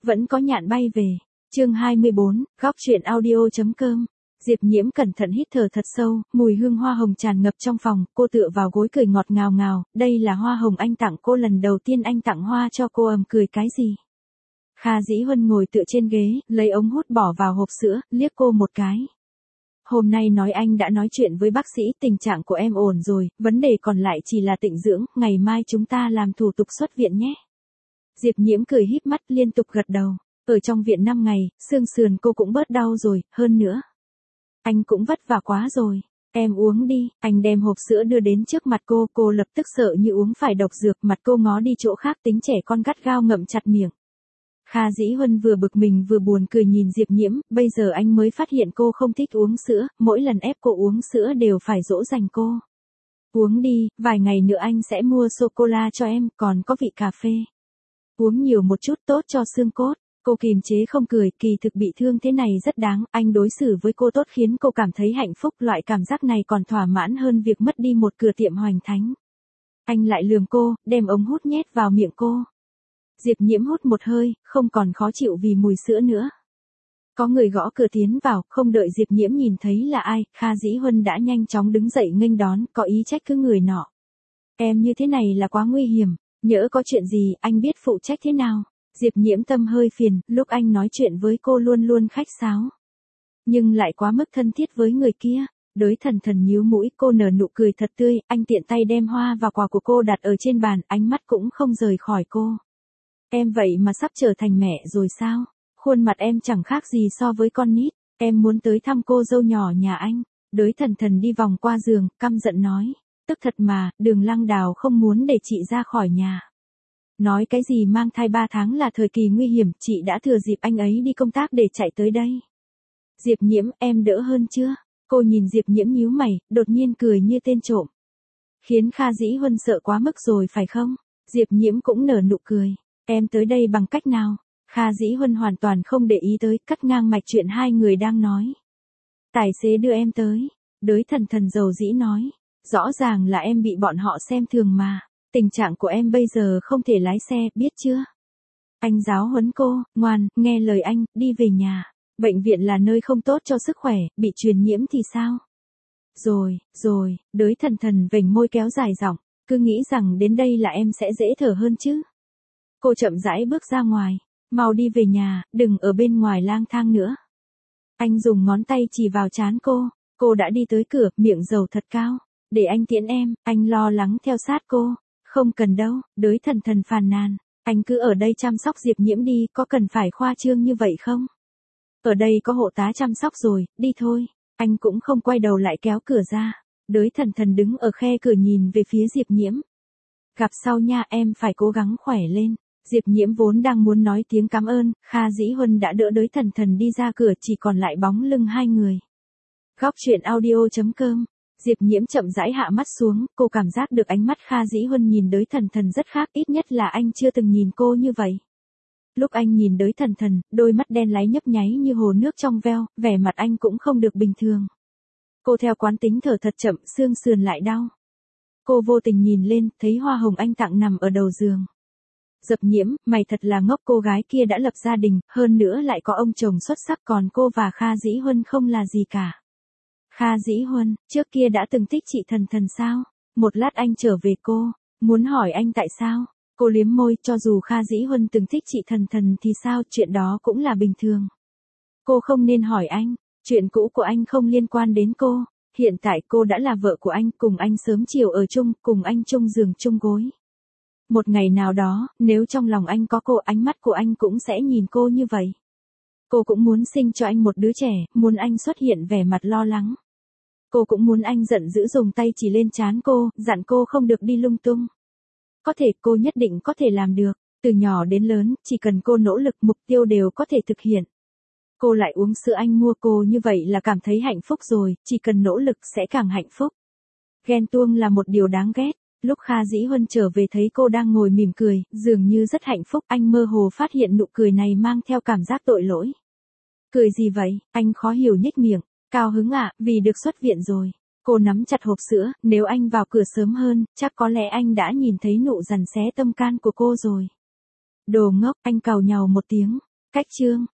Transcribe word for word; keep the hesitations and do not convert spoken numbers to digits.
Vẫn có nhạn bay về. Chương hai mươi bốn, góc truyện audio.com. Diệp Nhiễm cẩn thận hít thở thật sâu, mùi hương hoa hồng tràn ngập trong phòng, cô tựa vào gối cười ngọt ngào ngào, đây là hoa hồng anh tặng cô lần đầu tiên anh tặng hoa cho cô. Ầm cười cái gì? Kha Dĩ Huân ngồi tựa trên ghế, lấy ống hút bỏ vào hộp sữa, liếc cô một cái. Hôm nay nói anh đã nói chuyện với bác sĩ, tình trạng của em ổn rồi, vấn đề còn lại chỉ là tịnh dưỡng, ngày mai chúng ta làm thủ tục xuất viện nhé. Diệp Nhiễm cười híp mắt liên tục gật đầu, ở trong viện năm ngày, xương sườn cô cũng bớt đau rồi, hơn nữa. Anh cũng vất vả quá rồi, em uống đi, anh đem hộp sữa đưa đến trước mặt cô, cô lập tức sợ như uống phải độc dược, mặt cô ngó đi chỗ khác tính trẻ con gắt gao ngậm chặt miệng. Kha Dĩ Huân vừa bực mình vừa buồn cười nhìn Diệp Nhiễm, bây giờ anh mới phát hiện cô không thích uống sữa, mỗi lần ép cô uống sữa đều phải dỗ dành cô. Uống đi, vài ngày nữa anh sẽ mua sô-cô-la cho em, còn có vị cà phê. Uống nhiều một chút tốt cho xương cốt. Cô kìm chế không cười, kỳ thực bị thương thế này rất đáng, anh đối xử với cô tốt khiến cô cảm thấy hạnh phúc, loại cảm giác này còn thỏa mãn hơn việc mất đi một cửa tiệm hoành thánh. Anh lại lườm cô, đem ống hút nhét vào miệng cô. Diệp Nhiễm hút một hơi, không còn khó chịu vì mùi sữa nữa. Có người gõ cửa tiến vào, không đợi Diệp Nhiễm nhìn thấy là ai, Kha Dĩ Huân đã nhanh chóng đứng dậy nghênh đón, có ý trách cứ người nọ. Em như thế này là quá nguy hiểm, nhỡ có chuyện gì, anh biết phụ trách thế nào. Diệp Nhiễm tâm hơi phiền, lúc anh nói chuyện với cô luôn luôn khách sáo. Nhưng lại quá mức thân thiết với người kia. Đới Thần Thần nhíu mũi, cô nở nụ cười thật tươi, anh tiện tay đem hoa và quà của cô đặt ở trên bàn, ánh mắt cũng không rời khỏi cô. Em vậy mà sắp trở thành mẹ rồi sao? Khuôn mặt em chẳng khác gì so với con nít, em muốn tới thăm cô dâu nhỏ nhà anh. Đới Thần Thần đi vòng qua giường, căm giận nói. Tức thật mà, Đường Lăng Đào không muốn để chị ra khỏi nhà. Nói cái gì mang thai ba tháng là thời kỳ nguy hiểm, chị đã thừa dịp anh ấy đi công tác để chạy tới đây. Diệp Nhiễm, em đỡ hơn chưa? Cô nhìn Diệp Nhiễm nhíu mày, đột nhiên cười như tên trộm. Khiến Kha Dĩ Huân sợ quá mức rồi phải không? Diệp Nhiễm cũng nở nụ cười. Em tới đây bằng cách nào? Kha Dĩ Huân hoàn toàn không để ý tới, cắt ngang mạch chuyện hai người đang nói. Tài xế đưa em tới. Đới Thần Thần dầu dĩ nói. Rõ ràng là em bị bọn họ xem thường mà. Tình trạng của em bây giờ không thể lái xe, biết chưa? Anh giáo huấn cô, ngoan, nghe lời anh, đi về nhà. Bệnh viện là nơi không tốt cho sức khỏe, bị truyền nhiễm thì sao? Rồi, rồi, Đới Thần Thần vểnh môi kéo dài giọng, cứ nghĩ rằng đến đây là em sẽ dễ thở hơn chứ. Cô chậm rãi bước ra ngoài, mau đi về nhà, đừng ở bên ngoài lang thang nữa. Anh dùng ngón tay chỉ vào trán cô, cô đã đi tới cửa, miệng dầu thật cao. Để anh tiễn em, anh lo lắng theo sát cô. Không cần đâu, Đới Thần Thần phàn nàn, anh cứ ở đây chăm sóc Diệp Nhiễm đi, có cần phải khoa trương như vậy không? Ở đây có hộ tá chăm sóc rồi, đi thôi. Anh cũng không quay đầu lại kéo cửa ra. Đới Thần Thần đứng ở khe cửa nhìn về phía Diệp Nhiễm. Gặp sau nha, em phải cố gắng khỏe lên. Diệp Nhiễm vốn đang muốn nói tiếng cảm ơn, Kha Dĩ Huân đã đỡ Đới Thần Thần đi ra cửa, chỉ còn lại bóng lưng hai người. Góc truyện audio.com. Diệp Nhiễm chậm rãi hạ mắt xuống, cô cảm giác được ánh mắt Kha Dĩ Huân nhìn Đới Thần Thần rất khác, ít nhất là anh chưa từng nhìn cô như vậy. Lúc anh nhìn Đới Thần Thần, đôi mắt đen láy nhấp nháy như hồ nước trong veo, vẻ mặt anh cũng không được bình thường. Cô theo quán tính thở thật chậm, xương sườn lại đau. Cô vô tình nhìn lên, thấy hoa hồng anh tặng nằm ở đầu giường. Diệp Nhiễm, mày thật là ngốc, cô gái kia đã lập gia đình, hơn nữa lại có ông chồng xuất sắc, còn cô và Kha Dĩ Huân không là gì cả. Kha Dĩ Huân, trước kia đã từng thích chị Thần Thần sao? Một lát anh trở về cô, muốn hỏi anh tại sao? Cô liếm môi, cho dù Kha Dĩ Huân từng thích chị Thần Thần thì sao, chuyện đó cũng là bình thường. Cô không nên hỏi anh, chuyện cũ của anh không liên quan đến cô, hiện tại cô đã là vợ của anh, cùng anh sớm chiều ở chung, cùng anh chung giường chung gối. Một ngày nào đó, nếu trong lòng anh có cô, ánh mắt của anh cũng sẽ nhìn cô như vậy. Cô cũng muốn sinh cho anh một đứa trẻ, muốn anh xuất hiện vẻ mặt lo lắng. Cô cũng muốn anh giận dữ dùng tay chỉ lên trán cô, dặn cô không được đi lung tung. Có thể, cô nhất định có thể làm được. Từ nhỏ đến lớn, chỉ cần cô nỗ lực, mục tiêu đều có thể thực hiện. Cô lại uống sữa anh mua, cô như vậy là cảm thấy hạnh phúc rồi, chỉ cần nỗ lực sẽ càng hạnh phúc. Ghen tuông là một điều đáng ghét. Lúc Kha Dĩ Huân trở về thấy cô đang ngồi mỉm cười, dường như rất hạnh phúc, anh mơ hồ phát hiện nụ cười này mang theo cảm giác tội lỗi. Cười gì vậy? Anh khó hiểu nhếch miệng. Cao hứng ạ, à, vì được xuất viện rồi. Cô nắm chặt hộp sữa, nếu anh vào cửa sớm hơn, chắc có lẽ anh đã nhìn thấy nụ giằn xé tâm can của cô rồi. Đồ ngốc, anh càu nhàu một tiếng. Cách chương